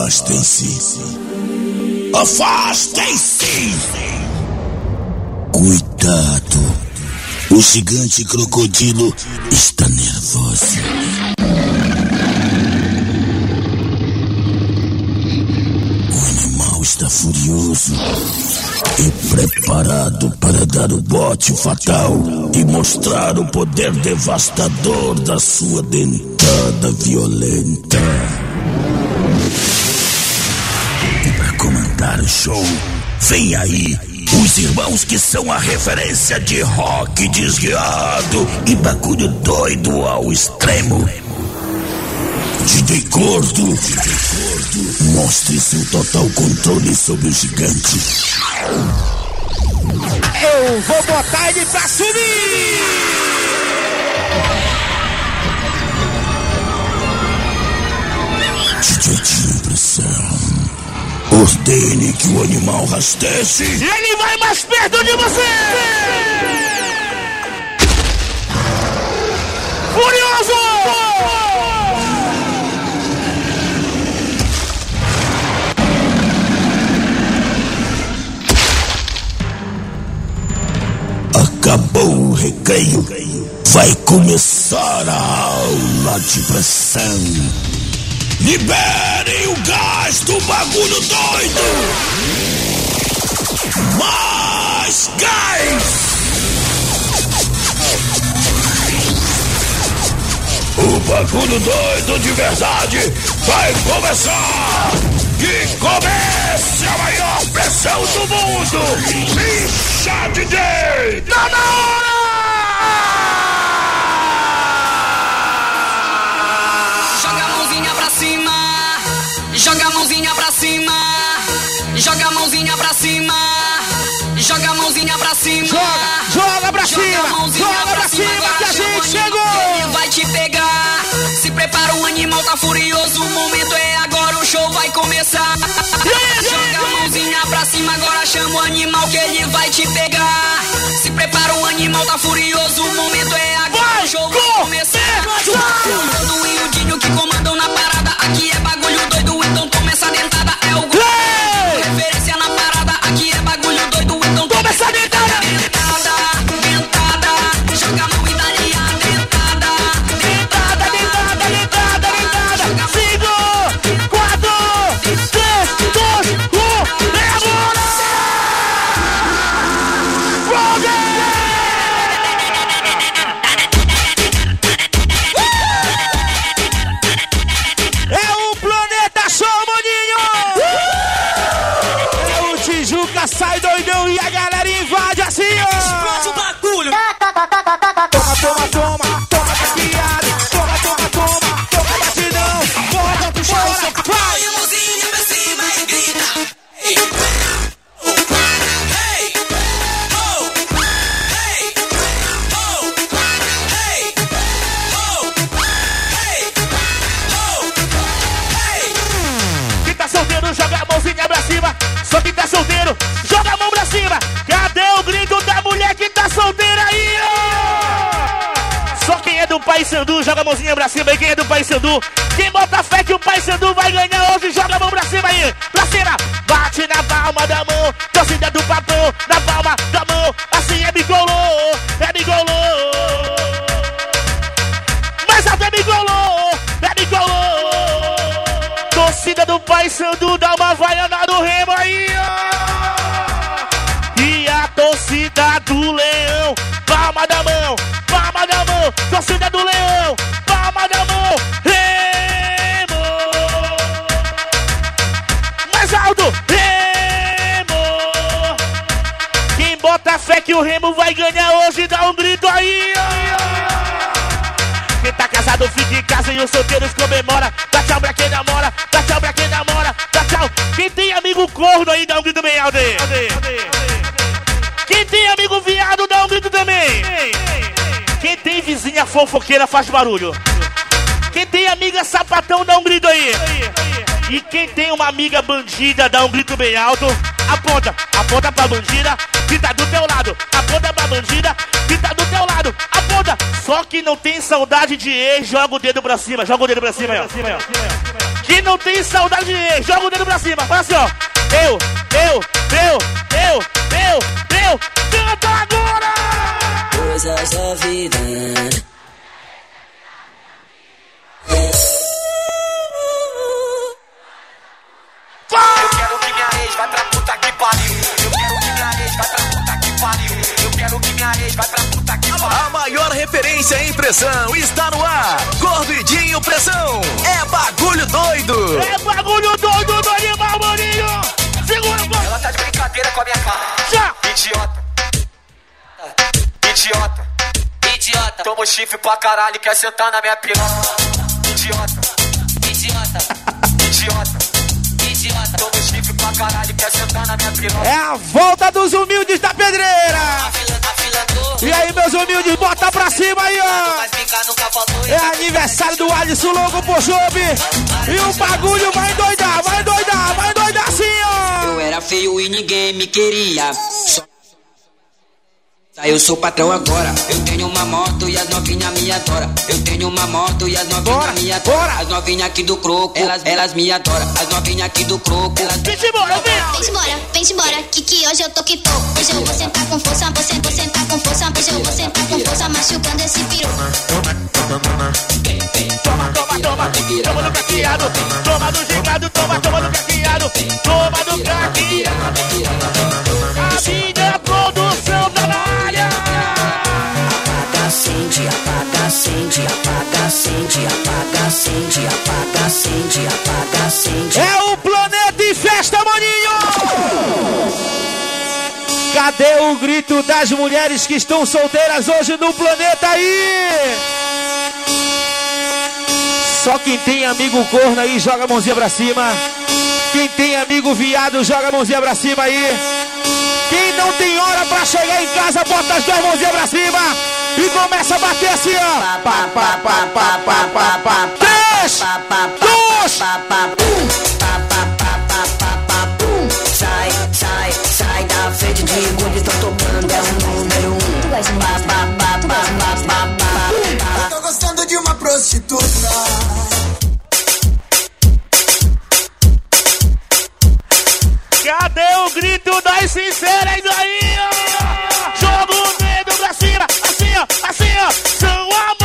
Afastem-se. Afastem-se! Cuidado. O gigante crocodilo está nervoso. O animal está furioso e preparado para dar o bote fatal e mostrar o poder devastador da sua dentada violenta. E para comandar o show, vem aí os irmãos que são a referência de rock desguiado e bagulho doido ao extremo. DJ Gordo, mostre seu total controle sobre o gigante. Eu vou botar ele pra subir! DJ de impressão. Ordene que o animal rasteje. E ele vai mais perto de você! Furioso! Acabou o recreio. Vai começar a aula de pressão. Liberem o gás do bagulho doido! Mais gás! O bagulho doido de verdade vai começar! Que comece a maior pressão do mundo! Incha, DJ! Tá na hora! Joga a mãozinha pra cima, joga a mãozinha pra cima, joga a mãozinha pra cima, joga pra cima, joga pra cima que a gente chegou! Ele vai te pegar, se prepara, o animal tá furioso, o momento é agora, o show vai começar. Joga a mãozinha pra cima, agora chama o animal que ele vai te pegar. Se prepara, o animal tá furioso, o momento é agora, o show vai começar. O Gordo e o Dinho que comandam na parada, aqui é bagulho doido, então toma essa dentada, é o Gordo. Referência na parada, aqui é bagulho doido, então toma essa dentada. Dentada, dentada, joga a mão e dá-lhe a dentada. Dentada, dentada, dentada, dentada. 5, 4, 3, 2, 1, é agora! É o Planeta Show, maninho! É o Tijuca, sai doidão e a galera invade assim, ó! Explode o bagulho! Toma, toma, toma, toma caqueada, toma batidão, bora pro chão, vai! Põe a mãozinha pra cima e grita. Hey, oh, hey, oh, hey, oh, hey, oh, hey, oh, hey. Quem tá solteiro, joga a mãozinha pra cima. Só quem tá solteiro, joga a mão pra cima. Cadê o grito da mulher que tá solteira aí, ó? Só quem é do Paysandu, joga a mãozinha pra cima. E quem é do Paysandu, quem bota fé que o Paysandu vai ganhar hoje, joga a mão pra cima aí. Pra cima, bate na palma da mão. Torcida do papão, na palma da mão. Assim é bigolô, é bigolô. Mais alto é bigolô, é bigolô. Torcida do Paysandu, dá uma vaiana no remo aí, ó. E a torcida do Leão, palma da mão, palma da mão. Torcida do Leão, palma da mão, remo. Mais alto, remo. Quem bota fé que o remo vai ganhar hoje, dá um grito aí, ó. Quem tá casado fica em casa e os solteiros comemora. Dá tchau pra quem namora, dá tchau pra quem namora, dá tchau. Quem tem amigo corno aí, dá um grito bem alto aí. Quem tem amigo viado, dá um grito também. Quem tem vizinha fofoqueira, faz barulho. Quem tem amiga sapatão, dá um grito aí. E quem tem uma amiga bandida, dá um grito bem alto. Aponta, aponta pra bandida, que tá do teu lado. Aponta pra bandida, que tá do teu lado. Aponta, só que não tem saudade de ex, joga o dedo pra cima. Joga o dedo pra cima aí, ó. Quem não tem saudade de ninguém, joga o dedo pra cima. Fala assim, ó. Eu. Canta agora! Coisas da vida. Eu quero que minha ex vai pra puta que pariu. Eu quero que minha ex vai pra puta que pariu. Eu quero que minha ex vai pra puta que pariu. A maior referência em pressão está no ar. Gordidinho Pressão. É bagulho doido. É bagulho doido do animal, maninho. Segura, pô. Ela tá de brincadeira com a minha cara. Já. Idiota. Toma chifre pra caralho e quer sentar na minha piroca. Idiota. Toma chifre pra caralho e quer sentar na minha piroca. É a volta dos humildes da pedreira. E aí, meus humildes, bota pra cima aí, ó. É aniversário do Alisson Longo Pochope. E o bagulho vai doidar assim, ó. Eu era feio e ninguém me queria. Eu sou patrão agora. Eu tenho uma moto e as novinhas me adoram. Eu tenho uma moto e as novinhas me adoram. As novinhas aqui do croco, elas me adoram. As novinhas aqui do croco, elas... Vem embora, Vem embora, que hoje eu tô que tô. Hoje eu vou sentar com força, vou sentar com força. Hoje eu vou sentar com força, machucando esse piru. Toma no caqueado. Toma no gingado, toma no caqueado. Toma no caqueado. A minha produção tá na área. Apaga, acende, apaga, acende, apaga, acende, apaga, acende, apaga, acende, apaga, acende. É o Planeta em Festa, maninho! Cadê o grito das mulheres que estão solteiras hoje no planeta aí? Só quem tem amigo corno aí, joga a mãozinha pra cima. Quem tem amigo viado, joga a mãozinha pra cima aí. Quem não tem hora pra chegar em casa, bota as duas mãozinhas pra cima e começa a bater assim, ó. 3, 2, Sai da frente de quando estão tocando, é o número 1. Eu tô gostando de uma prostituta. Cadê o grito das sinceras aí, ó? Joga o dedo pra cima, assim, ó. São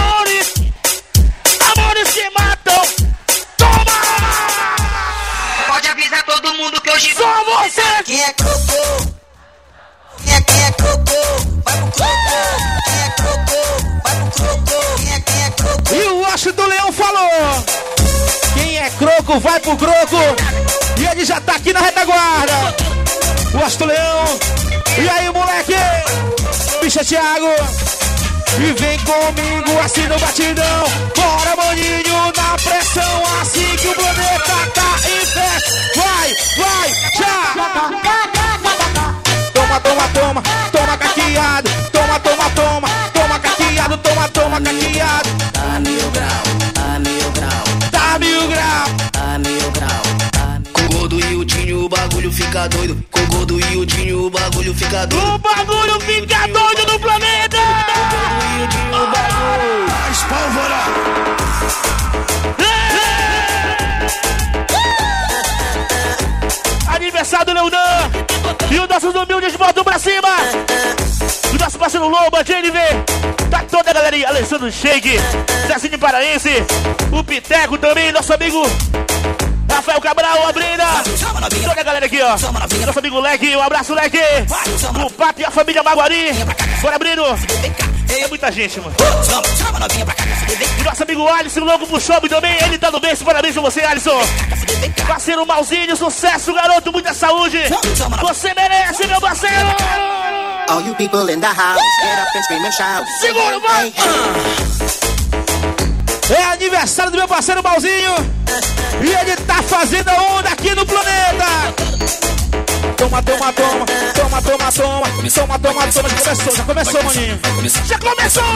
amores que matam. Toma! Pode avisar todo mundo que hoje Só você! Quem é croco? Quem é croco? Vai pro croco. Quem é croco? Vai pro croco. Quem é croco? E o Osso do Leão falou: quem é croco, vai pro croco. E ele já tá aqui na retaguarda. O Osso do Leão. E aí, moleque? Bicha Thiago. E vem comigo assim no batidão. Bora, maninho, na pressão. Assim que o planeta tá em festa. Vai, já! Toma caqueado. Toma caqueado, toma caqueado. Tá mil grau. Com o Gordo e o Dinho o bagulho fica doido. Com o Gordo e o Dinho o bagulho fica doido. O bagulho fica doido no planeta. Mais pólvora. Aniversário do Leonan. E os nossos humildes botam pra cima. O nosso parceiro Lobo, a JNV. Tá toda a galera aí. Alessandro Sheik, Zezinho Paraense. O Piteco também, nosso amigo Rafael Cabral, a Brina. Toda a galera aqui, ó. Nosso amigo Leque, um abraço, Leque. O Pato e a família Maguari. Bora, Brino. É muita gente, mano. E nosso amigo Alisson, louco pro show também. Ele tá no bem, parabéns pra você, Alisson. Parceiro Malzinho, sucesso, garoto, muita saúde. Você merece, meu parceiro. All you people in the house, get up and scream and shout. Segura, vai. É aniversário do meu parceiro Malzinho. E ele tá fazendo a onda aqui no planeta. Toma. Já começou, maninho. Já começou.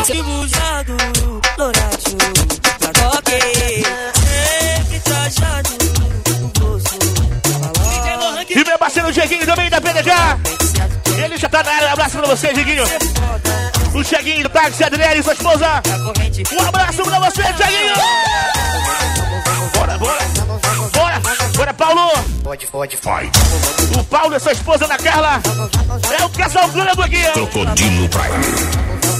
E meu parceiro Dieguinho também da PDG. Ele já tá na área. Um abraço pra você, Dieguinho. O Dieguinho do táxi, Adriane e sua esposa. Um abraço pra você, Dieguinho. Bora, Paulo. Pode. O Paulo e sua esposa Ana Carla. É o casal grande aqui. Crocodilo Prime.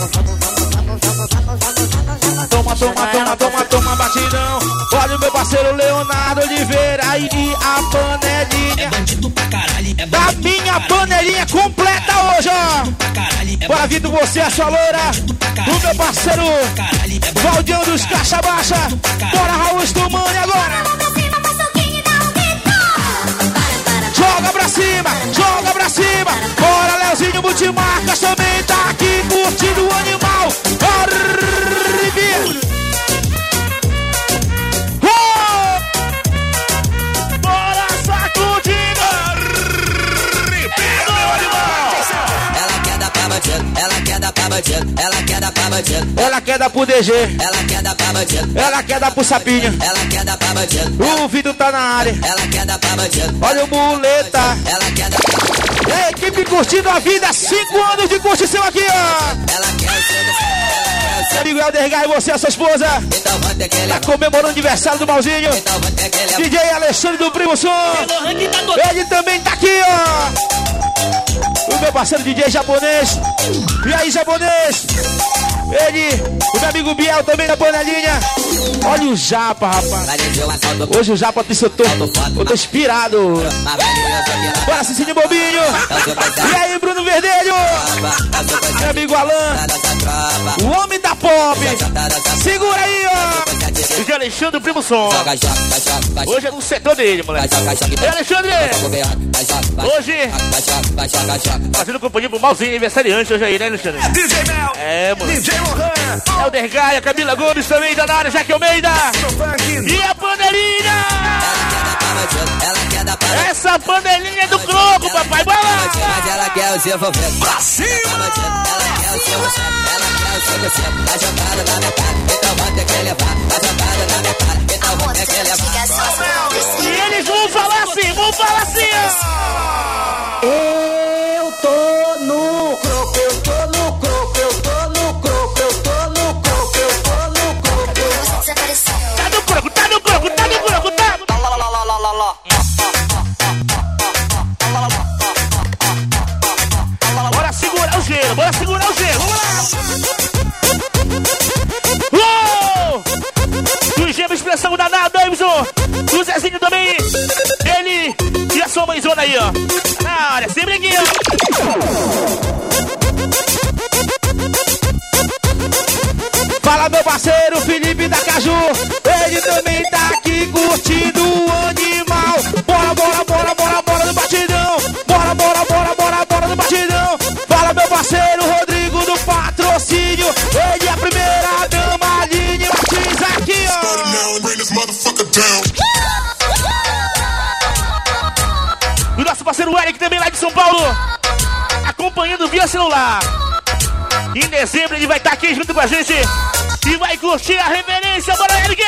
Toma, batidão. Olha o meu parceiro Leonardo Oliveira e a panelinha. Da minha panelinha completa hoje, ó. Bora, Vitor, você, a sua loura. O meu parceiro Valdião dos Caixa Baixa. Bora, Raul Stumani agora. Joga pra cima. Bora, Leozinho Multimarcas também tá aqui curtindo o animal. Arrebia. Bora, sacudindo. Arrebia, meu animal. Ela quer dar pra bandido, ela quer dar pra bandido, ela quer dar pra bandido, Ela quer dar pro DG. ela quer dar pra bandido, Ela quer dar pro Sapinho. ela quer dar pra bandido, O Vitor tá na área. ela quer dar pra bandido, Olha o muleta. ela quer dar pra E a equipe curtindo a vida. 5 anos de curtição aqui, ó. ela quer o seu, Meu amigo Helder Gai, você e a sua esposa. então vai ter que Tá levar, comemorando o aniversário do Malzinho. então vai ter que levar. DJ Alexandre do Primo Som. Ele também tá aqui, ó. O meu parceiro DJ japonês. E aí, japonês? Ele, o meu amigo Biel também na panelinha. Olha o Japa, rapaz. Hoje o Japa pissotou. Eu tô inspirado. Bora, Cicinho Bobinho. E aí, Bruno Verdelho. Meu amigo Alan. O homem da pop. Segura aí, ó. De Alexandre, o Primo Som. Hoje é no setor dele, moleque. E Alexandre, hoje fazendo companhia pro Malzinho, aniversariante hoje aí, né, Alexandre? DJ Mel. É, mano. DJ Lohan. Helder Gaia, Camila Gomes também tá na área, Jaque Almeida. E a panelinha! Ela quer dar pra Essa panelinha é do Croco, papai, bora! mas ela quer o seu fofo. Pra cima. Ela quer o seu você, ela quer o seu você. Tá jogada na minha cara, então vai ter que levar. Tá jogada na minha cara, então vai ter que levar. E eles vão falar assim, ó. Eu tô no croco, eu tô no croco, eu tô no croco, eu tô no croco, eu tô no croco. Tá no croco, tá no croco, tá no croco, tá no croco. Bora segurar o gelo, bora segurar o gelo, vamos lá! Uou! Do Gêmeo Expressão danada, Davidson! Do Zezinho também! Ele e a sua mãezona aí, ó! Na área, sem briguinha! Fala, meu parceiro Felipe da Caju. Ele também tá aqui curtindo o animal. Bora, bora, bora, bora, bora no batidão. Bora, bora, bora, bora, bora no batidão. Fala, meu parceiro Rodrigo do Patrocínio. Ele é a primeira dama, Aline Martins aqui, ó. O nosso parceiro Eric também lá de São Paulo, acompanhando via celular. Em dezembro ele vai estar aqui junto com a gente e vai curtir a reverência. Bora, Eric!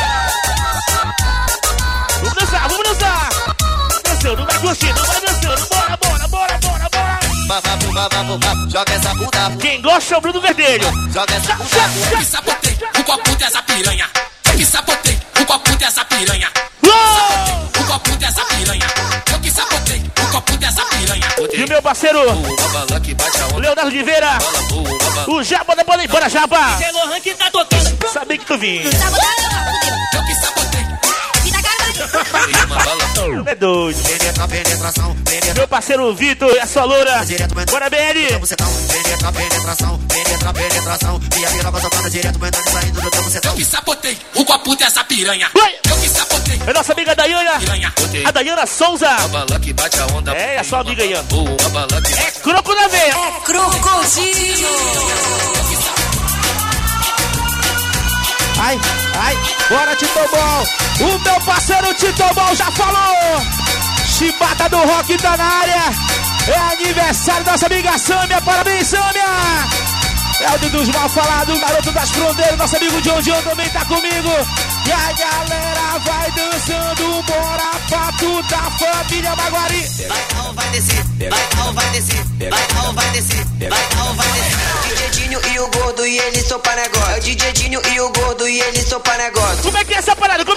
Vamos dançar, vamos dançar! Dançando, vai curtindo, vai dançando. Bora, bora, bora, bora, bora! Joga essa bunda, Quem gosta é o Bruno Verdelho. joga essa bunda. Eu que sabotei o copo dessa piranha. Eu que sabotei o copo dessa piranha. Uou! O copo dessa piranha. Eu que sabotei o copo dessa piranha. E o meu parceiro Leonardo Oliveira, o Japa da Bola. Bora, Japa! Sabia que tu vinha. Eu que sabotei. É doido. Meu parceiro Vitor e a sua loura. Bora, BL. Eu que sabotei o copo dessa piranha. Vai. Eu que sabotei É nossa amiga Dayana. piranha. A Dayana Souza. É, a sua amiga aí, ó. É croco na veia. Ai, ai, bora Titobol. O meu parceiro Titobol já falou. Chibata do Rock tá na área. É aniversário da nossa amiga Sâmia. Parabéns, Sâmia. É o dos mal falados, o garoto das frondeiras. Nosso amigo John John também tá comigo. E a galera vai dançando. Bora pra tudo da família Maguari. Vai não vai descer, vai não vai descer, vai não vai descer, vai não vai descer. DJ Dinho e o gordo e eles são pra negócio. É o DJ Dinho e o gordo e eles são pra negócio. Como é que é essa parada?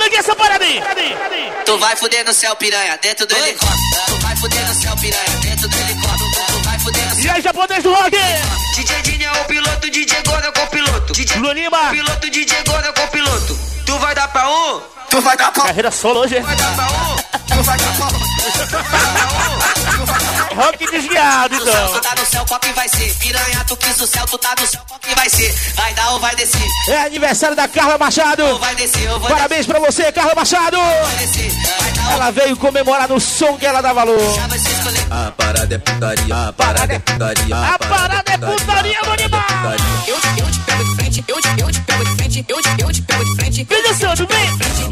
bora ali. Tu vai fuder no céu, piranha, dentro do helicóptero. Tu vai fuder no céu, piranha, dentro do helicóptero. Tu vai fuder no céu. E aí, japonês do rock? DJ Dinho é o piloto, DJ Gordo é o copiloto. DJ Lulima. Piloto, DJ Gordo é o copiloto. Tu vai dar pra um? Tu vai dar pra um? Carreira solo hoje. Tu vai dar pra um? Tu vai dar pra um? Tu vai dar pra um? Rock desviado, então. Tu tá no céu, qual que vai ser? Piranha, tu quis o céu, tu tá no céu, qual que vai ser? Vai dar ou vai descer? É aniversário da Carla Machado. Ou vai descer, ou vai Parabéns pra você, Carla Machado. descer? Vai dar ou Ela veio comemorar no som que ela dá valor. vai se escolher? A parada é putaria, a parada é putaria. A parada é putaria, meu animal. Eu te pego de frente, eu te pego de frente, eu te pego de frente. Vem dançando, vem.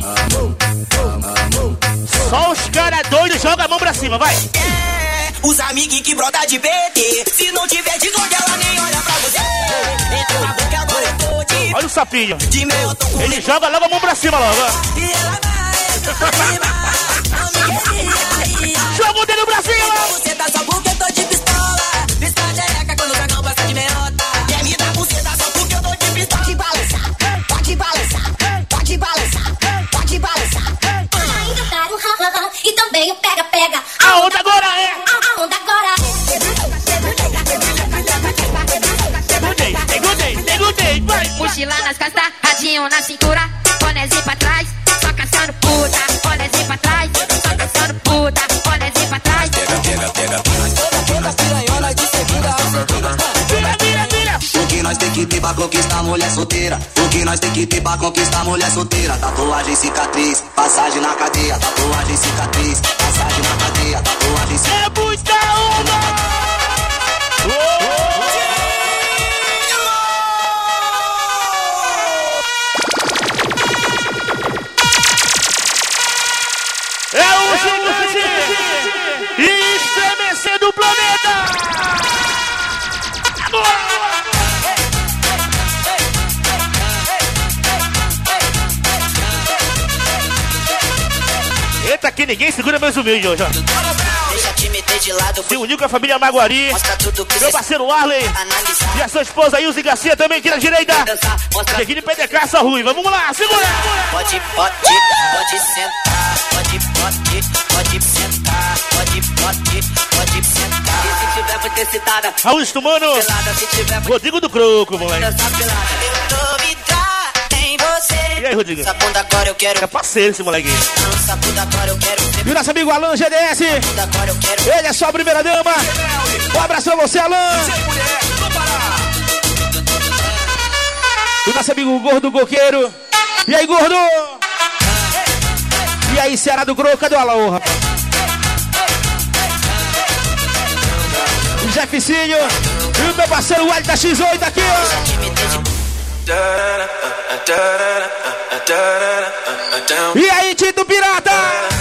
Só os caras doidos jogam a mão pra cima, vai. Os amiguinhos que broda de BT. Se não tiver de onde ela nem olha pra você. Entra na boca, agora eu tô de. Olha o sapinho. De meu, eu tô com Ele joga logo a mão pra cima, logo. E ela vai. Joga o dedo pra cima. Você tá só porque eu tô de pistola. Pisca de ereca quando o dragão passa de meiota. Quer me dar buceta só porque eu tô de pistola. Pode balançar, pode balançar, pode balançar, pode balançar. Ainda tá no ha-ha-ha e também o pega-pega. A onda agora é. A onda agora Segundei, vai. Mochila nas costas, radinho na cintura, bonézinho pra trás, só caçando puta. Bonézinho pra trás, só caçando puta. Bonézinho pra trás. Toda piranhona de segunda a segunda. Vira. O que nós tem que ter pra conquistar mulher solteira? O que nós tem que ter pra conquistar mulher solteira? Tatuagem, cicatriz, passagem na cadeia. Tatuagem, cicatriz, passagem na cadeia. Tatuagem, cicatriz. É muita onda. É o gigante e estremecendo o planeta. Eita, que ninguém segura meus humildes hoje, ó. Deixa te meter de lado, Se uniu com a família Maguari, mostra tudo que meu cê parceiro Arley analisar. e a sua esposa Ilse Garcia também aqui na direita. Dançar, mostra E aqui de PDK, essa ruiva. Vamos lá, segura! pode sentar, pode sentar, pode sentar. E se tiver muito excitada, Raul Estumano, pelada, se tiver muito Rodrigo do Croco, moleque. dançar pelada. Eu tô vidrada em você. E aí, Rodrigo? Essa bunda agora eu quero. É parceiro esse moleque. Essa bunda agora eu quero. E o nosso amigo Alan GDS. Bunda agora eu quero. Ele é só a primeira dama. Um abraço pra você, Alan. E o nosso amigo Gordo Coqueiro. E aí, Gordo? E aí, Ceará do Croco, cadê o Alaô, rapaz? O Jefficinho. E o meu parceiro Wally da X8 aqui, ó. E aí, Tito Pirata?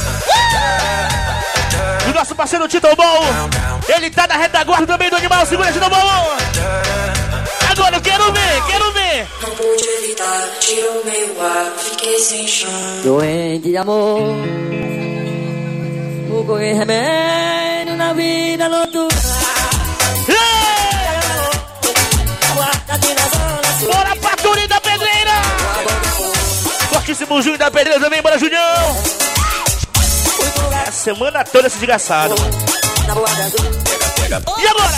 O nosso parceiro Tito Bom, ele tá na retaguarda também do animal. Segura, Tito Bom. Agora eu quero ver. Não pude evitar, tirou meu ar, fiquei sem chão. Doente de amor. Vou correr remédio na vida noturna. Bora pra Turim da Pedreira. Fortíssimo Júnior da Pedreira também, bora Julião. É a semana toda esse desgraçado. E agora?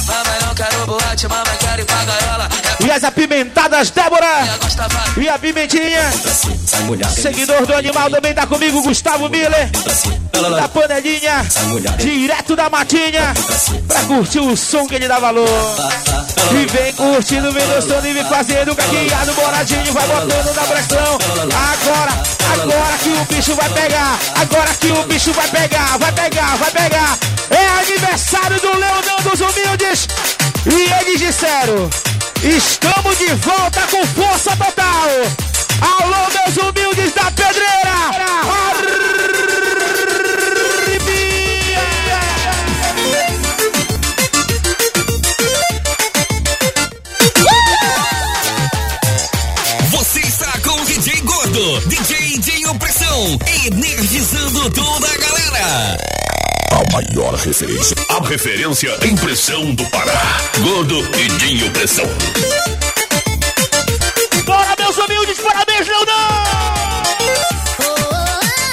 E as apimentadas, Débora. E a Pimentinha. Seguidor do animal também tá comigo, Gustavo Miller. Da panelinha, direto da matinha. Pra curtir o som que ele dá valor. E vem curtindo, vem dançando e vem fazendo caqueado, boradinho, vai botando na pressão. Agora que o bicho vai pegar. Agora que o bicho vai pegar. Vai pegar. É aniversário do Leonão dos Humildes. E eles disseram: estamos de volta com força total. Alô, meus humildes da Pedreira. Você está com o DJ Gordo, DJ Dinho Pressão, energizando toda a galera. A maior referência. A referência em pressão do Pará. Gordo e Dinho Pressão. Bora, meus humildes, parabéns, Leonão!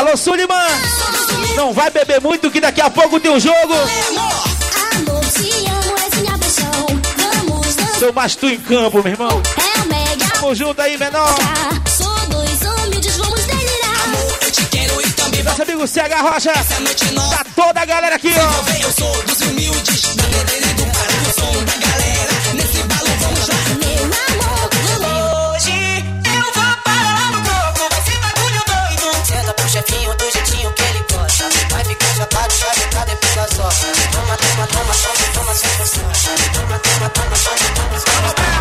Alô, Suliman. Não vai beber muito que daqui a pouco tem um jogo. Amor, te amo, és minha paixão. Vamos dançar. Sou mais tu em campo, meu irmão. É o mega. Tamo junto aí, menor. Sou dois humildes, vamos delirar. Amor, eu te quero e também Nosso amigo CH Rocha. essa noite nova. Tá toda a galera aqui, ó. Eu sou dos humildes, da pedreira e do cara, o som da galera. Nesse balão vamos lá. Meu amor, Hoje eu vou parar no topo, vai ser bagulho doido. Senta pro chefinho do jeitinho que ele gosta. Vai ficar chapado, chave pra depois das horas. Toma, toma, toma, toma, toma, sem pressão. Toma, toma, toma, toma, toma, sem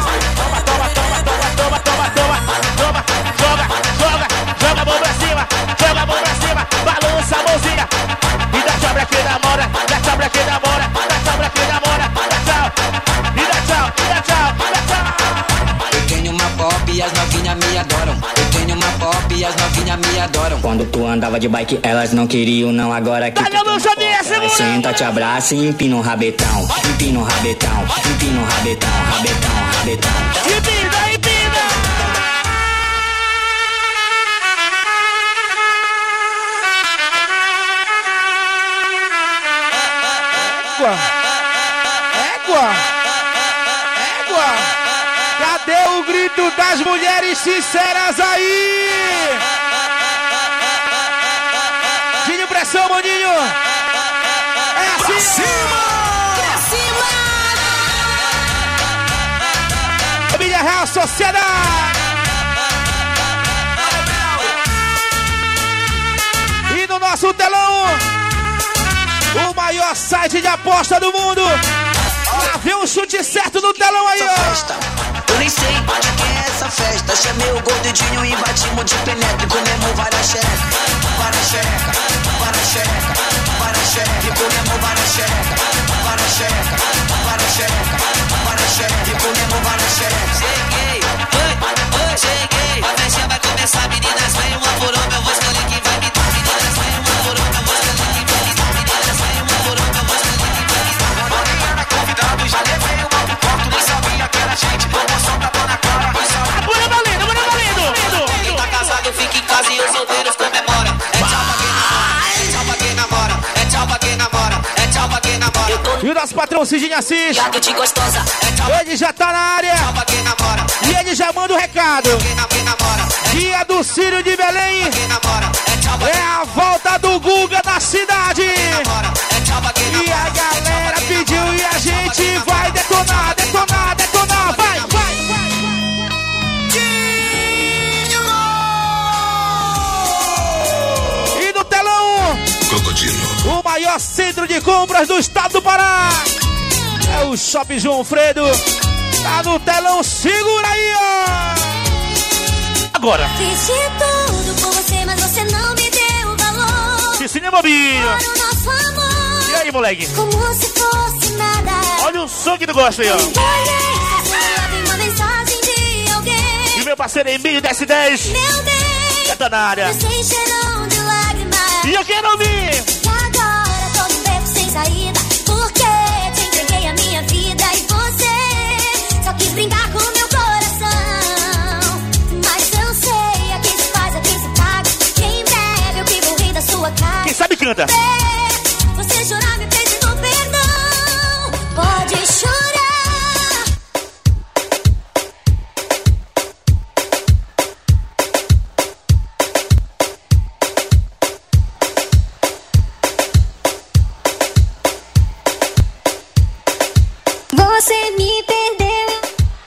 Joga a mão pra cima, joga a mão pra cima, balança a mãozinha. E dá tchau pra quem namora, dá tchau pra quem namora, dá tchau pra quem namora, dá tchau. E dá tchau, e dá tchau, e dá tchau. Eu tenho uma pop e as novinhas me adoram. Eu tenho uma pop e as novinhas me adoram. Quando tu andava de bike, elas não queriam, não. Agora que Dá meu lança minha, segura. senta, te abraça e empina o rabetão. Empina o rabetão, empina o rabetão, rabetão, rabetão. Empina, empina. Égua! Égua! Cadê o grito das mulheres sinceras aí? Dinho, pressão, maninho! É assim! pra cima! Família Real Sociedade! E no nosso telão, o maior site de aposta do mundo. Lá vem um chute certo no telão aí, ó. Eu nem sei de quem é essa festa. Chamei o gordinho e batimos de penetra. E comemos várias xerecas, várias xerecas, várias xerecas, várias xerecas. E comemos várias xerecas, várias xerecas, várias xerecas, várias xerecas. E comemos várias xerecas. Cheguei, oi, cheguei. A festa vai começar, meninas, vem uma por uma. Eu vou escolher quem vai me dar. Meninas, vem uma por uma. Eu vou escolher quem vai me dar. Meninas, vem uma por uma. Eu vou escolher quem vai me dar. Mariana convidado, já levei uma pro quarto. Nem sabia que era gente. Promoção da dona Clara. Bora valendo, bora valendo. Quem tá casado fica em casa e os solteiros comemoram. É tchau pra quem namora, é tchau pra quem namora, é tchau pra quem namora, é tchau pra quem namora. Eu tô E o nosso patrão Cidinho Assis, ligado de gostosa, é tchau ele já tá na área pra quem namora, e ele já manda o recado. quem namora, Dia do Círio de Belém quem namora, é tchau pra é a volta do Guga na cidade. quem namora, é tchau pra quem namora. E a galera pediu e a gente vai detonar, detonar, detonar. Vai, vai. E no telão, o maior centro de compras do estado do Pará é o Shopping João Fredo. Tá no telão, segura aí, ó. Agora, fiz de tudo por você, mas você não me deu valor. Piscina Bobinho. Para o nosso amor, E aí, moleque? como se fosse nada. Olha o som que tu gosta aí, ó. Olhei seu celular, vi uma mensagem de alguém. E o meu parceiro Emílio da S10. Meu bem, Já tá na área. eu sei cheirão de lágrimas. E eu quero ouvir. E agora tô num beco sem saída, porque te entreguei a minha vida e você só quis brincar com meu coração. Mas eu sei, a quem se faz, a quem se paga. Que em breve eu que vou rir da sua cara. Quem sabe canta. Você chorar me pedindo perdão, pode chorar. Você me perdeu.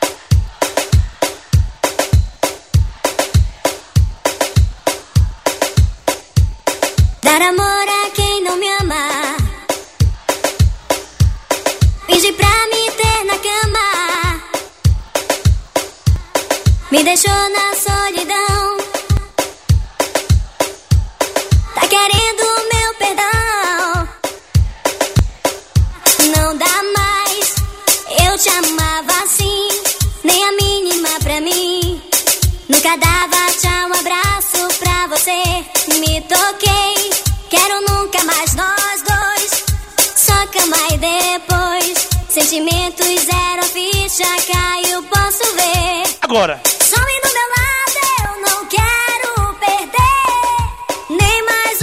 Dar amor a quem não me ama. Pedir pra me ter na cama. Me deixou na solidão. Tá querendo meu perdão. Não dá mais. Eu te amava assim, nem a mínima pra mim. Nunca dava tchau, abraço pra você. Me toquei, quero nunca mais nós dois. Só cama e depois, sentimentos zero, a ficha caiu, posso ver. Agora. Some do meu lado, eu não quero perder nem mais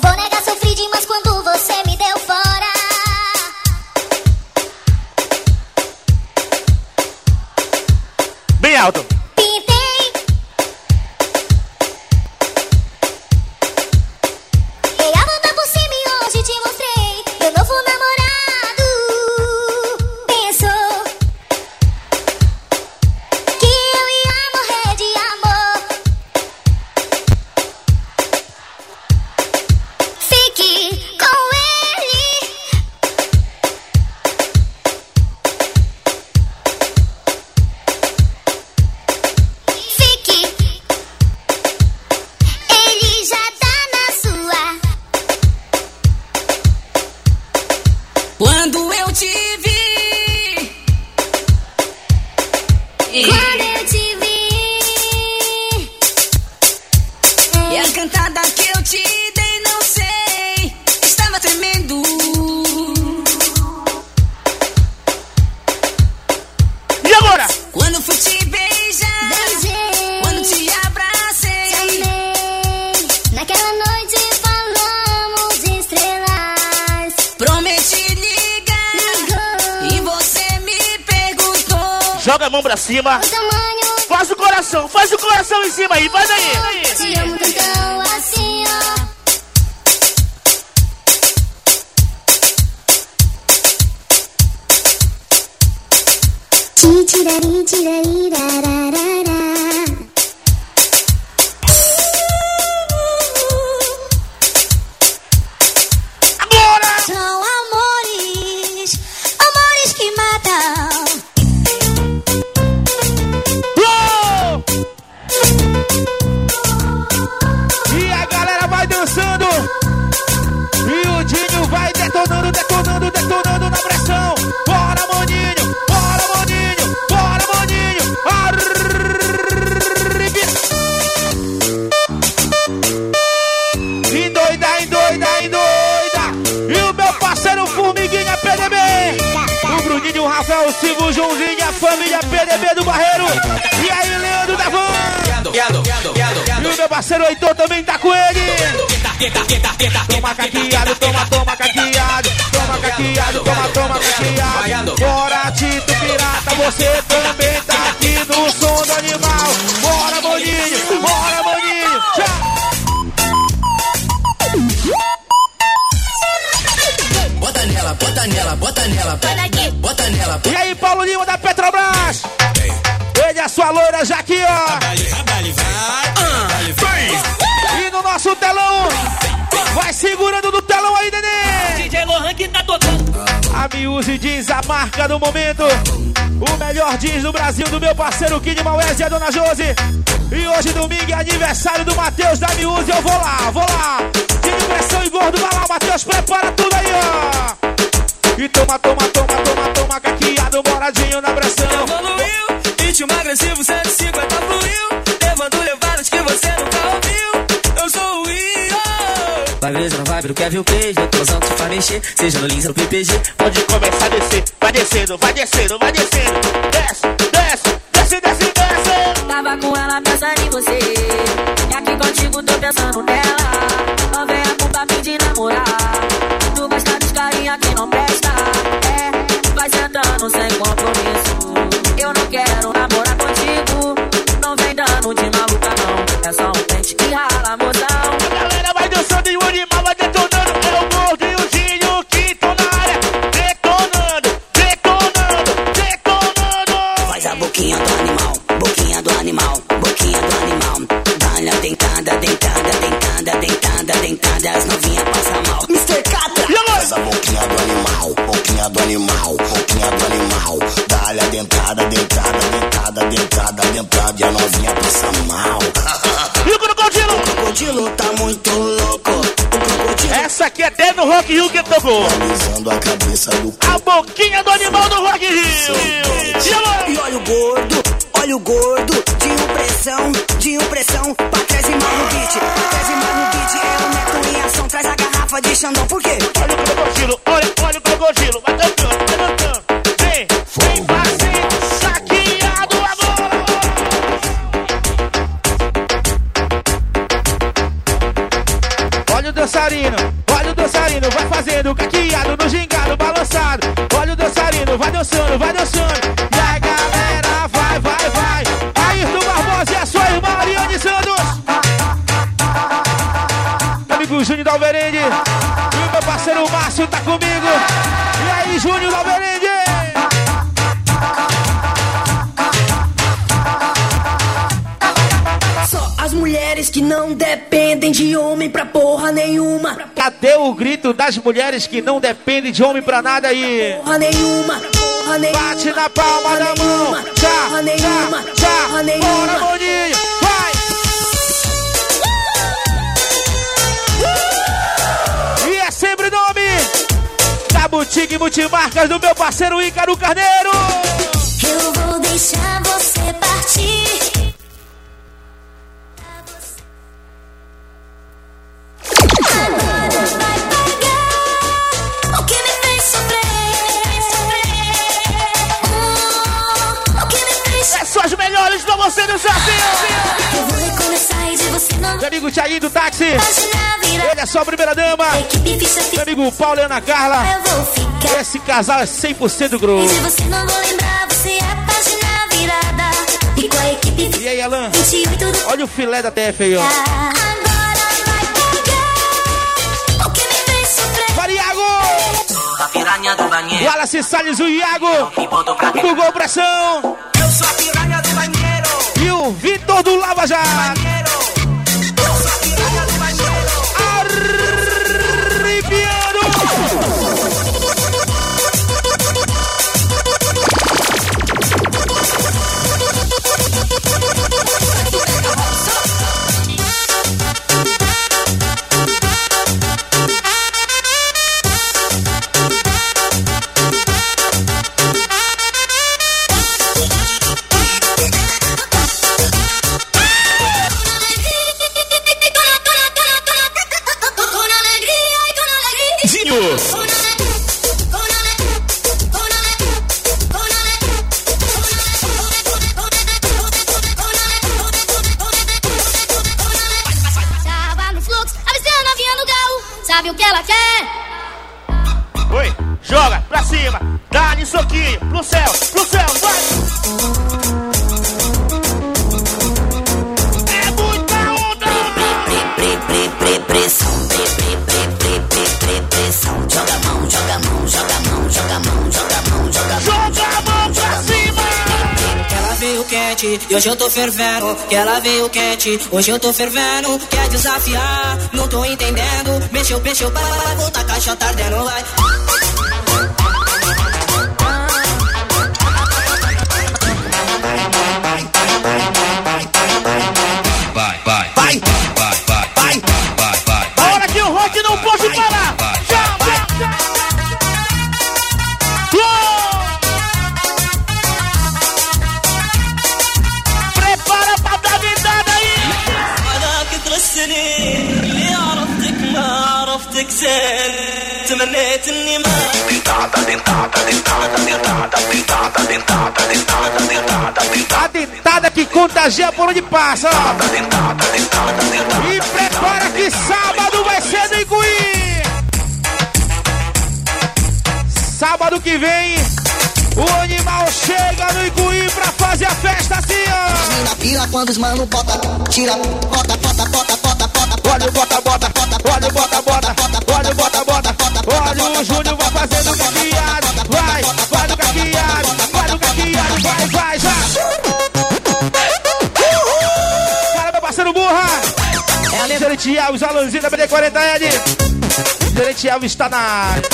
vou negar, sofri demais quando você me deu fora. Bem alto. Joga a mão pra cima. Faz o coração em cima aí, faz aí. Te amo tão assim, ó. Tirari, tirari, rararara. Agora! São amores, amores que matam. E a galera vai dançando. E o Dinho vai detonando, detonando, detonando na pressão. Bora, maninho, bora, maninho, bora, maninho. Endoida, endoida, endoida. E o meu parceiro Formiguinha PDB. O Bruninho, o Rafael, o Silvio, o Joãozinho, a família PDB do Barreiro. E aí, Leandro da Van. E o meu parceiro Heitor também tá com ele. Toma caqueado, toma, toma caqueado. Toma caqueado, toma, toma caqueado. Bora, Tito Pirata, você também tá aqui no som do animal. Bora, Boninho, bora, Boninho. Tchau. Bota nela, bota nela, bota nela. Bota nela. E aí, Paulo Lima da Petrobras. Ele é a sua loira já aqui, ó. E no nosso telão, vai segurando no telão aí, neném. DJ Lohan que tá tocando. A Miúze Jeans, a marca do momento. O melhor jeans do Brasil, do meu parceiro Kid Maués e a Dona Josi. E hoje, domingo, é aniversário do Matheus da Miúze. Eu vou lá. Time Pressão e Gordo, vai lá, Matheus, prepara tudo aí, ó. E toma, toma, toma, toma, toma, caqueado, moradinho na pressão. Evoluiu, ritmo agressivo, 150 fluiu. Levando levadas que você nunca ouviu. Eu sou o Io. Vai ver, não vai ver o Kevin o Page. Eu tô usando pra mexer, seja no Lins ou no PPG. Pode começar a descer, vai descendo, vai descendo, vai descendo. Desce, desce, desce, desce, desce. Tava com ela pensando em você. E aqui contigo tô pensando nela. Não vem a culpa me de namorar. Tu gosta dos carinha que não presta. Vai sentando sem compromisso. Eu não quero namorar contigo. Não vem dando de maluca não. É só um pente que rala, mozão. A galera vai dançando e o animal vai detonando. É o Gordo e o Dinho que tão na área. Detonando, detonando, detonando. Faz a boquinha do animal, boquinha do animal, boquinha do animal. Dá-lhe a dentada, dentada, dentada, dentada, dentada. As novinhas passam mal. Mr. Catra. Faz a boquinha do animal, boquinha do animal, boquinha do animal. Dá-lhe a dentada, dentada, dentada, dentada, dentada. E a novinha passa mal. E o crocodilo? O crocodilo tá muito louco. O crocodilo. Essa aqui é até no Rock in Rio que tocou. Analisando a cabeça do A boquinha do animal do Rock in Rio. E olha o gordo, olha o gordo. Dinho pressão, pra trás e mal no beat. Pra trás e mal no beat, é o Neto em ação. Traz a garrafa de Xandão, por quê? Olha o crocodilo, olha o crocodilo. Vai tocando, vai tocando. Vem fazendo saqueado agora. Olha o dançarino. Olha o dançarino, vai fazendo caqueado no gingado balançado. Olha o dançarino, vai dançando, vai dançando. E a galera vai, vai, vai. Ayrton Barbosa e a sua irmã Ariane Santos. Amigo Júnior da Alverende. E o meu parceiro Márcio tá comigo. E aí, Júnior da Alverende. As mulheres que não dependem de homem pra porra nenhuma. Cadê o grito das mulheres que não dependem de homem pra nada aí? Porra nenhuma, porra nenhuma. Bate na palma da mão. Tchá, nenhuma, tchá, porra nenhuma. bora, Boninho, vai! E é sempre nome da Boutique Multimarcas do meu parceiro Ícaro Carneiro. Eu vou deixar você partir. As melhores pra você no desafio. Eu vou recomeçar e de você não. Meu amigo Thiaguinho do táxi. Ele é só a primeira dama. Meu amigo Paulo e Ana Carla. Eu vou ficar. Esse casal é 100% grosso. E de você não vou lembrar, você é a página virada. E com a equipe. E aí, Alan? 28 do... Olha o filé da TF aí, ó. Agora vai pagar o que me fez sofrer. Vai, Iago! A piranha do banheiro. Wallace Salles, o Iago. Do Gol Pressão. Eu sou a piranha do banheiro. E o Vitor do Lava Jato. Eu sou a piranha do banheiro. Arrepiando. Sabe o que ela quer? Oi, joga pra cima, dá-lhe soquinho, pro céu, vai! É muita onda! Pressão, pressão. Joga a mão, joga a mão, joga a mão, joga a mão, joga a mão, joga a mão. Joga a mão pra cima! Que ela veio quente e hoje eu tô fervendo. Que ela veio quente, hoje eu tô fervendo. Quer desafiar, não tô entendendo. Mexeu, vai voltar, a caixa tá ardendo, vai. A hora que o rock não pode parar! Prepara pra dar vidada aí! تمنيت اني ما A dentada que contagia por onde passa. E prepara que sábado vai ser no Icuí. Sábado que vem, o animal chega no Icuí pra fazer a festa assim, ó. Na pira quando os mano bota, tira, bota. Olha o bota. Olha o bota. Olha o Júnior vai fazendo caqueado. Vai no caqueado. Vai, já. Para, meu parceiro Burra. Gerente Alves, Alanzinho da BD40L. Gerente Alves está na área.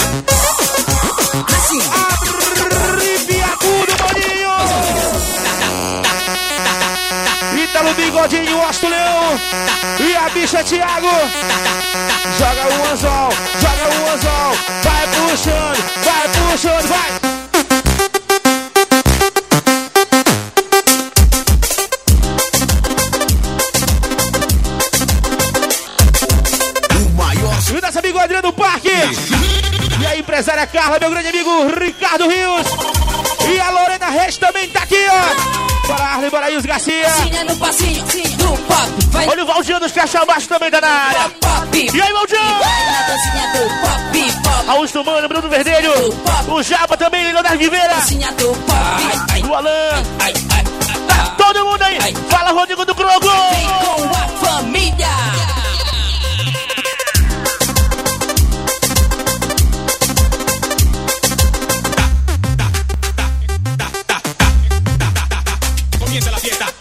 Arrepia tudo, Boninho. Ítalo Bigodinho, Osto Leão. E a bicha Thiago. Joga o anzol. Vai puxando, vai. E nossa bigodinha do parque. E a empresária Carla, meu grande amigo Ricardo Rios. E a Lorena Reis também tá aqui, ó. Bora Arlen, bora Ius Garcia. no passinho, do pop. Vai Olha o Valdir dos Caixa Baixo também tá na área. pop. E aí, Valdir? Vai na dancinha do pop, pop. Augusto Mano, Bruno Verdelho. O Japa também, Leonardo Viveira. Dancinha do pop. O Alan. Todo mundo aí. Fala, Rodrigo do Crogo. Vem com a família. Comienza la fiesta.